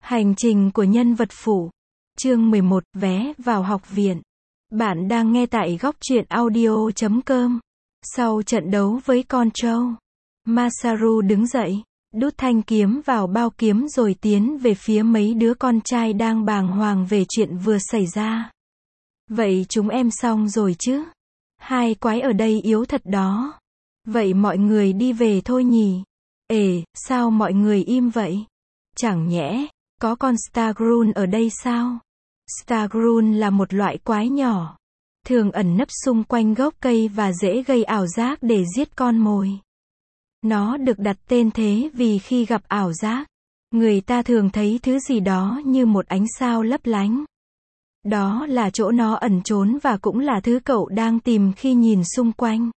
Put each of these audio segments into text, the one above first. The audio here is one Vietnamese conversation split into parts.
Hành trình của nhân vật phụ. Chương 11, vé vào học viện. Bạn đang nghe tại góc truyện audio.com. Sau trận đấu với con trâu, Masaru đứng dậy, đút thanh kiếm vào bao kiếm rồi tiến về phía mấy đứa con trai đang bàng hoàng về chuyện vừa xảy ra. Vậy chúng em xong rồi chứ? Hai quái ở đây yếu thật đó. Vậy mọi người đi về thôi nhỉ? Sao mọi người im vậy? Chẳng nhẽ có con Stargrun ở đây sao? Stargrun là một loại quái nhỏ, thường ẩn nấp xung quanh gốc cây và dễ gây ảo giác để giết con mồi. Nó được đặt tên thế vì khi gặp ảo giác, người ta thường thấy thứ gì đó như một ánh sao lấp lánh. Đó là chỗ nó ẩn trốn và cũng là thứ cậu đang tìm khi nhìn xung quanh.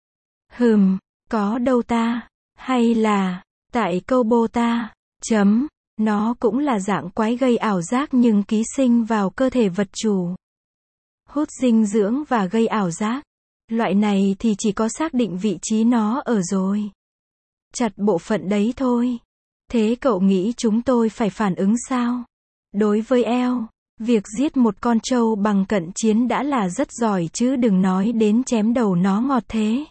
Có đâu ta? Hay là tại Kubota? Nó cũng là dạng quái gây ảo giác nhưng ký sinh vào cơ thể vật chủ, hút dinh dưỡng và gây ảo giác. Loại này thì chỉ có xác định vị trí nó ở rồi, chặt bộ phận đấy thôi. Thế cậu nghĩ chúng tôi phải phản ứng sao? Đối với eo, việc giết một con trâu bằng cận chiến đã là rất giỏi chứ đừng nói đến chém đầu nó ngọt thế.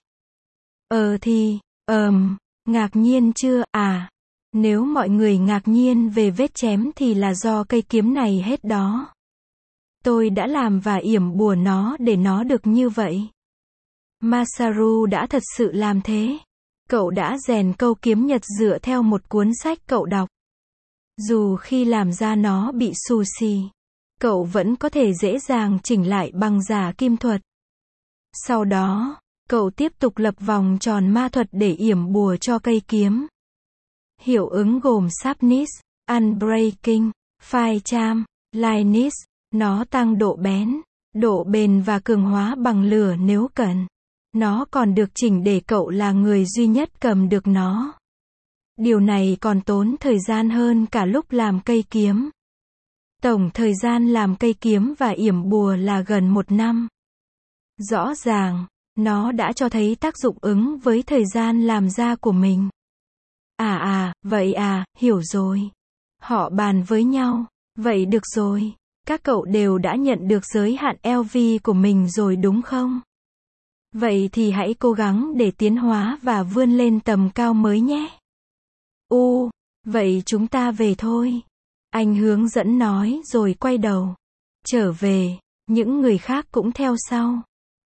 Ngạc nhiên chưa à? Nếu mọi người ngạc nhiên về vết chém thì là do cây kiếm này hết đó. Tôi đã làm và yểm bùa nó để nó được như vậy. Masaru đã thật sự làm thế. Cậu đã rèn câu kiếm Nhật dựa theo một cuốn sách cậu đọc. Dù khi làm ra nó bị xù xì, cậu vẫn có thể dễ dàng chỉnh lại bằng giả kim thuật. Sau đó, cậu tiếp tục lập vòng tròn ma thuật để yểm bùa cho cây kiếm. Hiệu ứng gồm Sharpness, Unbreaking, Fire Charm, Lightness. Nó tăng độ bén, độ bền và cường hóa bằng lửa nếu cần. Nó còn được chỉnh để cậu là người duy nhất cầm được nó. Điều này còn tốn thời gian hơn cả lúc làm cây kiếm. Tổng thời gian làm cây kiếm và yểm bùa là gần 1 năm. Rõ ràng, nó đã cho thấy tác dụng ứng với thời gian làm ra của mình. Vậy hiểu rồi. Họ bàn với nhau. Vậy được rồi. Các cậu đều đã nhận được giới hạn LV của mình rồi đúng không? Vậy thì hãy cố gắng để tiến hóa và vươn lên tầm cao mới nhé. Vậy chúng ta về thôi. Anh hướng dẫn nói rồi quay đầu. Trở về, những người khác cũng theo sau.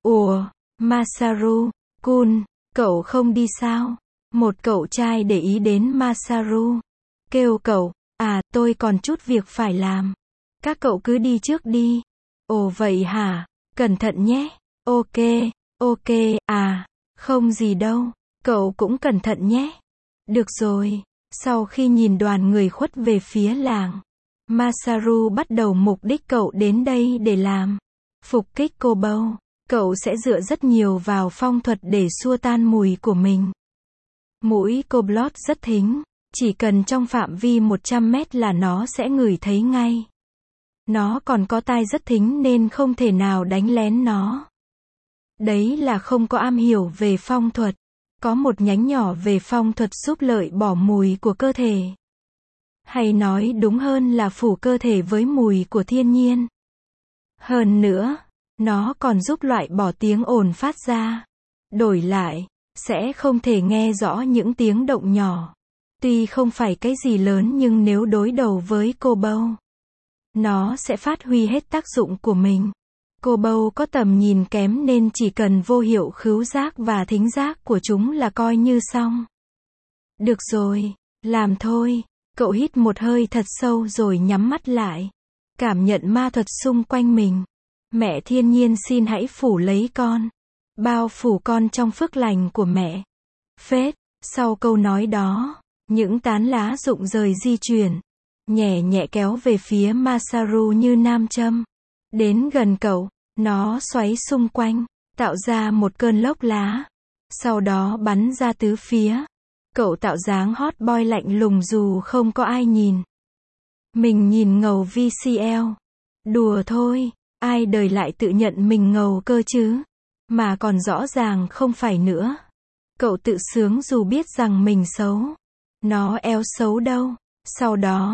Masaru-kun, cậu không đi sao? Một cậu trai để ý đến Masaru. Kêu cậu, tôi còn chút việc phải làm. Các cậu cứ đi trước đi. Vậy hả? Cẩn thận nhé. Ok, không gì đâu. Cậu cũng cẩn thận nhé. Được rồi. Sau khi nhìn đoàn người khuất về phía làng, Masaru bắt đầu mục đích cậu đến đây để làm. Phục kích cô bâu. Cậu sẽ dựa rất nhiều vào phong thuật để xua tan mùi của mình. Mũi Koblot rất thính. Chỉ cần trong phạm vi 100 mét là nó sẽ ngửi thấy ngay. Nó còn có tai rất thính nên không thể nào đánh lén nó. Đấy là không có am hiểu về phong thuật. Có một nhánh nhỏ về phong thuật giúp lợi bỏ mùi của cơ thể. Hay nói đúng hơn là phủ cơ thể với mùi của thiên nhiên. Hơn nữa, nó còn giúp loại bỏ tiếng ồn phát ra. Đổi lại, sẽ không thể nghe rõ những tiếng động nhỏ. Tuy không phải cái gì lớn nhưng nếu đối đầu với cô bâu, nó sẽ phát huy hết tác dụng của mình. Cô bâu có tầm nhìn kém nên chỉ cần vô hiệu khứu giác và thính giác của chúng là coi như xong. Được rồi, làm thôi. Cậu hít một hơi thật sâu rồi nhắm mắt lại. Cảm nhận ma thuật xung quanh mình. Mẹ thiên nhiên xin hãy phủ lấy con. Bao phủ con trong phước lành của mẹ. Phết, sau câu nói đó, những tán lá rụng rời di chuyển, nhẹ nhẹ kéo về phía Masaru như nam châm. Đến gần cậu, nó xoáy xung quanh, tạo ra một cơn lốc lá. Sau đó bắn ra tứ phía. Cậu tạo dáng hot boy lạnh lùng dù không có ai nhìn. Mình nhìn ngầu VCL. Đùa thôi, ai đời lại tự nhận mình ngầu cơ chứ. Mà còn rõ ràng không phải nữa. Cậu tự sướng dù biết rằng mình xấu. Nó éo xấu đâu. Sau đó,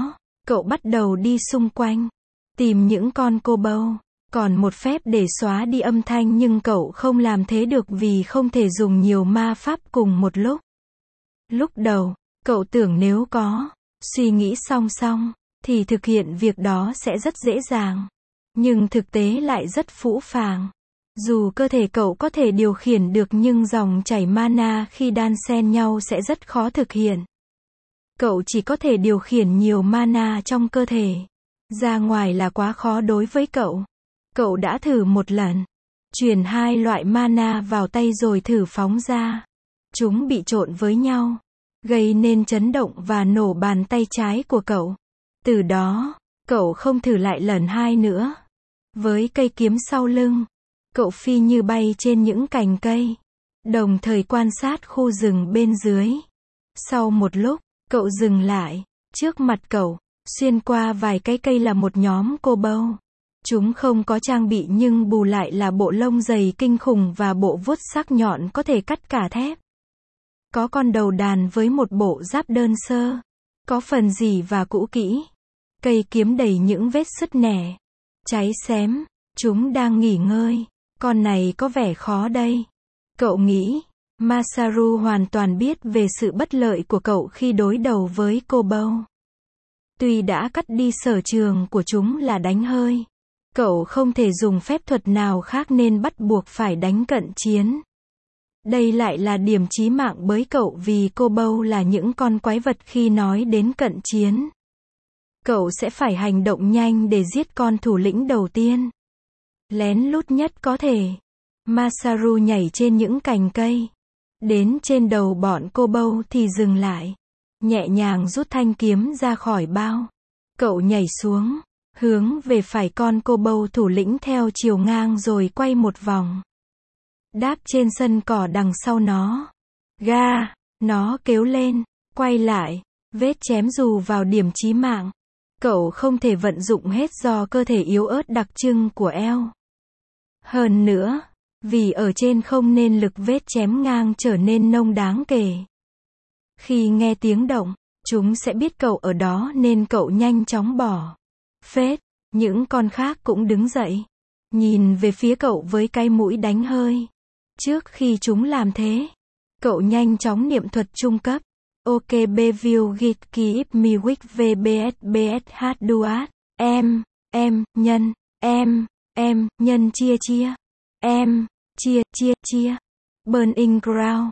Cậu bắt đầu đi xung quanh, tìm những con cô bâu. Còn một phép để xóa đi âm thanh nhưng cậu không làm thế được vì không thể dùng nhiều ma pháp cùng một lúc. Lúc đầu, cậu tưởng nếu có suy nghĩ song song, thì thực hiện việc đó sẽ rất dễ dàng. Nhưng thực tế lại rất phũ phàng. Dù cơ thể cậu có thể điều khiển được nhưng dòng chảy mana khi đan xen nhau sẽ rất khó thực hiện. Cậu chỉ có thể điều khiển nhiều mana trong cơ thể. Ra ngoài là quá khó đối với cậu. Cậu đã thử một lần. Truyền 2 loại mana vào tay rồi thử phóng ra. Chúng bị trộn với nhau, gây nên chấn động và nổ bàn tay trái của cậu. Từ đó, cậu không thử lại lần 2 nữa. Với cây kiếm sau lưng, cậu phi như bay trên những cành cây, đồng thời quan sát khu rừng bên dưới. Sau một lúc, cậu dừng lại. Trước mặt cậu, xuyên qua vài cái cây là một nhóm cô bâu. Chúng không có trang bị nhưng bù lại là bộ lông dày kinh khủng và bộ vuốt sắc nhọn có thể cắt cả thép. Có con đầu đàn với một bộ giáp đơn sơ. Có phần rỉ và cũ kỹ. Cây kiếm đầy những vết sứt nẻ. Cháy xém. Chúng đang nghỉ ngơi. Con này có vẻ khó đây. Cậu nghĩ. Masaru hoàn toàn biết về sự bất lợi của cậu khi đối đầu với cô bâu. Tuy đã cắt đi sở trường của chúng là đánh hơi. Cậu không thể dùng phép thuật nào khác nên bắt buộc phải đánh cận chiến. Đây lại là điểm chí mạng với cậu vì cô bâu là những con quái vật khi nói đến cận chiến. Cậu sẽ phải hành động nhanh để giết con thủ lĩnh đầu tiên. Lén lút nhất có thể. Masaru nhảy trên những cành cây. Đến trên đầu bọn cô bâu thì dừng lại. Nhẹ nhàng rút thanh kiếm ra khỏi bao. Cậu nhảy xuống, hướng về phải con cô bâu thủ lĩnh theo chiều ngang rồi quay một vòng. Đáp trên sân cỏ đằng sau nó. Ga, nó kêu lên, quay lại, vết chém dù vào điểm chí mạng. Cậu không thể vận dụng hết do cơ thể yếu ớt đặc trưng của eo. Hơn nữa, vì ở trên không nên lực vết chém ngang trở nên nông đáng kể. Khi nghe tiếng động, chúng sẽ biết cậu ở đó nên cậu nhanh chóng bỏ. Phết, những con khác cũng đứng dậy. Nhìn về phía cậu với cái mũi đánh hơi. Trước khi chúng làm thế, cậu nhanh chóng niệm thuật trung cấp. Ok Beville Git Keep Me Weak VBS Duat. Em, nhân, nhân chia. Em, chia. Burning Ground.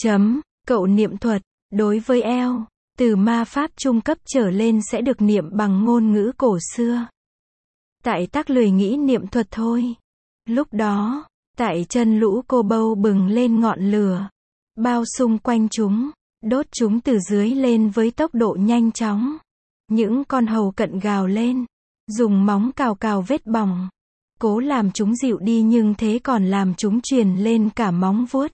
Cậu niệm thuật. Đối với eo, từ ma pháp trung cấp trở lên sẽ được niệm bằng ngôn ngữ cổ xưa. Tại tác lười nghĩ niệm thuật thôi. Lúc đó, tại chân lũ cô bâu bừng lên ngọn lửa. Bao xung quanh chúng, đốt chúng từ dưới lên với tốc độ nhanh chóng. Những con hầu cận gào lên, dùng móng cào vết bỏng. Cố làm chúng dịu đi nhưng thế còn làm chúng truyền lên cả móng vuốt.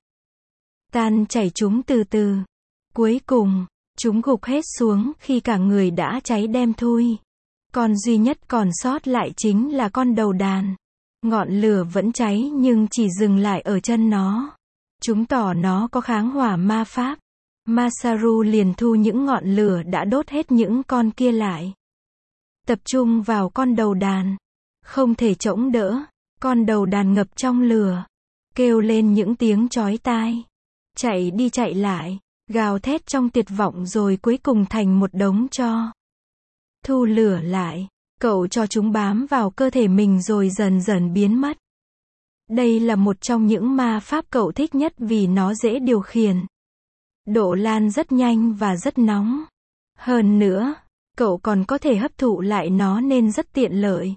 Tan chảy chúng từ từ. Cuối cùng, chúng gục hết xuống khi cả người đã cháy đem thui. Con duy nhất còn sót lại chính là con đầu đàn. Ngọn lửa vẫn cháy nhưng chỉ dừng lại ở chân nó. Chứng tỏ nó có kháng hỏa ma pháp. Masaru liền thu những ngọn lửa đã đốt hết những con kia lại. Tập trung vào con đầu đàn. Không thể chống đỡ. Con đầu đàn ngập trong lửa. Kêu lên những tiếng chói tai. Chạy đi chạy lại. Gào thét trong tuyệt vọng rồi cuối cùng thành một đống tro. Thu lửa lại. Cậu cho chúng bám vào cơ thể mình rồi dần dần biến mất. Đây là một trong những ma pháp cậu thích nhất vì nó dễ điều khiển. Độ lan rất nhanh và rất nóng. Hơn nữa, cậu còn có thể hấp thụ lại nó nên rất tiện lợi.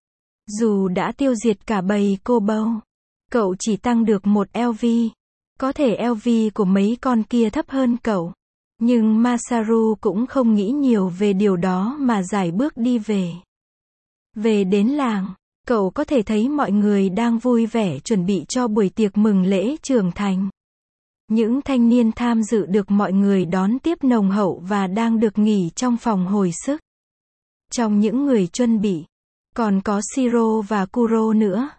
Dù đã tiêu diệt cả bầy cô bâu, cậu chỉ tăng được một LV. Có thể LV của mấy con kia thấp hơn cậu. Nhưng Masaru cũng không nghĩ nhiều về điều đó mà giải bước đi về. Về đến làng, cậu có thể thấy mọi người đang vui vẻ chuẩn bị cho buổi tiệc mừng lễ trưởng thành. Những thanh niên tham dự được mọi người đón tiếp nồng hậu và đang được nghỉ trong phòng hồi sức. Trong những người chuẩn bị, còn có Shiro và Kuro nữa.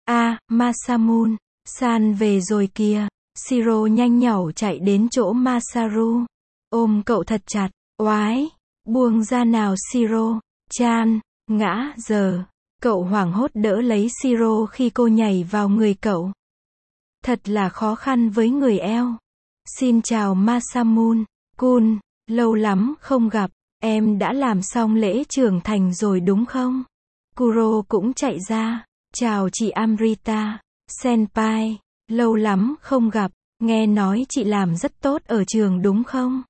Masamune, san về rồi kìa. Shiro nhanh nhảu chạy đến chỗ Masaru. Ôm cậu thật chặt. Oái, Buông ra nào Shiro, chan, ngã, giờ. Cậu hoảng hốt đỡ lấy Shiro khi cô nhảy vào người cậu. Thật là khó khăn với người eo. Xin chào Masamune-kun, lâu lắm không gặp, em đã làm xong lễ trưởng thành rồi đúng không? Kuro cũng chạy ra, chào chị Amrita, senpai, lâu lắm không gặp, nghe nói chị làm rất tốt ở trường đúng không?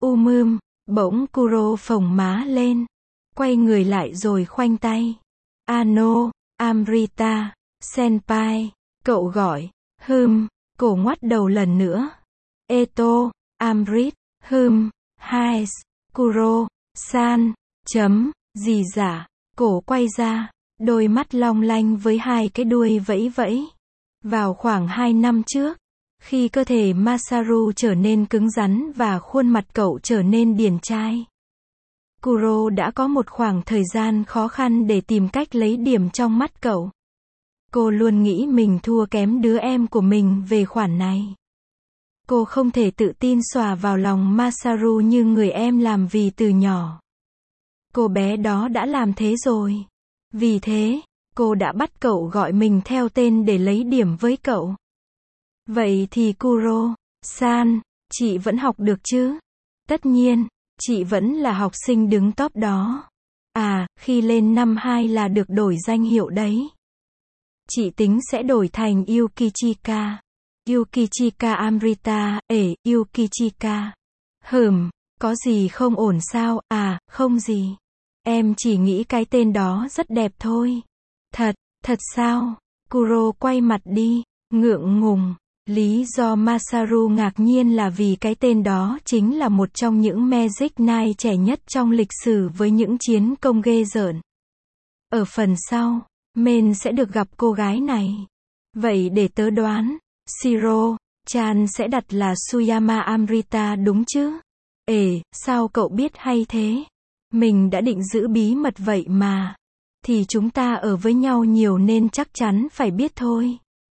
Bỗng Kuro phồng má lên, quay người lại rồi khoanh tay. Ano, Amrita, senpai, cậu gọi, cổ ngoắt đầu lần nữa. Eto, Amrit, Hais, Kuro, san, gì giả, cổ quay ra, đôi mắt long lanh với hai cái đuôi vẫy vẫy. Vào khoảng 2 năm trước, khi cơ thể Masaru trở nên cứng rắn và khuôn mặt cậu trở nên điển trai, Kuro đã có một khoảng thời gian khó khăn để tìm cách lấy điểm trong mắt cậu. Cô luôn nghĩ mình thua kém đứa em của mình về khoản này. Cô không thể tự tin xòa vào lòng Masaru như người em làm vì từ nhỏ. Cô bé đó đã làm thế rồi. Vì thế, cô đã bắt cậu gọi mình theo tên để lấy điểm với cậu. Vậy thì Kuro-san, chị vẫn học được chứ? Tất nhiên, chị vẫn là học sinh đứng top đó. À, khi lên năm 2 là được đổi danh hiệu đấy. Chị tính sẽ đổi thành Yukichika. Yukichika Amrita, Yukichika. Có gì không ổn sao? À, không gì. Em chỉ nghĩ cái tên đó rất đẹp thôi. Thật sao? Kuro quay mặt đi, ngượng ngùng. Lý do Masaru ngạc nhiên là vì cái tên đó chính là một trong những Magic Knight trẻ nhất trong lịch sử với những chiến công ghê rợn. Ở phần sau, Men sẽ được gặp cô gái này. Vậy để tớ đoán, Shiro-chan sẽ đặt là Tsuyama Amrita đúng chứ? Sao cậu biết hay thế? Mình đã định giữ bí mật vậy mà. Thì chúng ta ở với nhau nhiều nên chắc chắn phải biết thôi.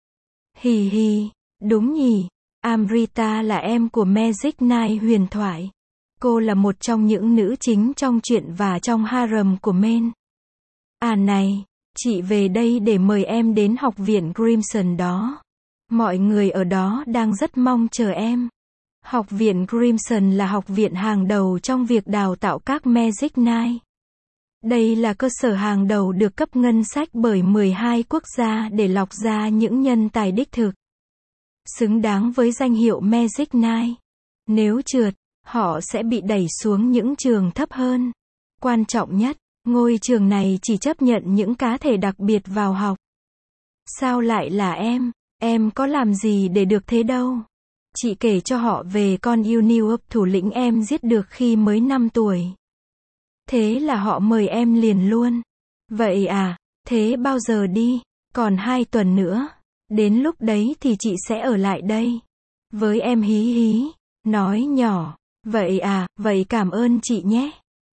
Hì, đúng nhỉ. Amrita là em của Magic Knight huyền thoại. Cô là một trong những nữ chính trong truyện và trong harem của Men. À này, chị về đây để mời em đến học viện Crimson đó. Mọi người ở đó đang rất mong chờ em. Học viện Crimson là học viện hàng đầu trong việc đào tạo các Magic Knight. Đây là cơ sở hàng đầu được cấp ngân sách bởi 12 quốc gia để lọc ra những nhân tài đích thực, xứng đáng với danh hiệu Magic Knight. Nếu trượt, họ sẽ bị đẩy xuống những trường thấp hơn. Quan trọng nhất, ngôi trường này chỉ chấp nhận những cá thể đặc biệt vào học. Sao lại là em? Em có làm gì để được thế đâu. Chị kể cho họ về con Universe thủ lĩnh em giết được khi mới 5 tuổi. Thế là họ mời em liền luôn. Vậy à, thế bao giờ đi? Còn 2 tuần nữa. Đến lúc đấy thì chị sẽ ở lại đây. Với em hí, nói nhỏ. Vậy à, vậy cảm ơn chị nhé.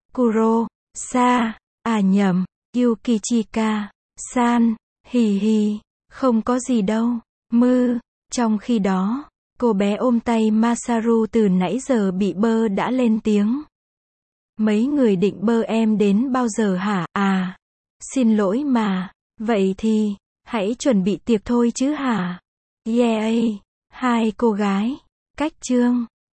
Nhầm, Yukichika, san, hì, không có gì đâu. Trong khi đó, cô bé ôm tay Masaru từ nãy giờ bị bơ đã lên tiếng. Mấy người định bơ em đến bao giờ hả? À, xin lỗi mà. Vậy thì, hãy chuẩn bị tiệc thôi chứ hả? Yeah, 2 cô gái. Cách chương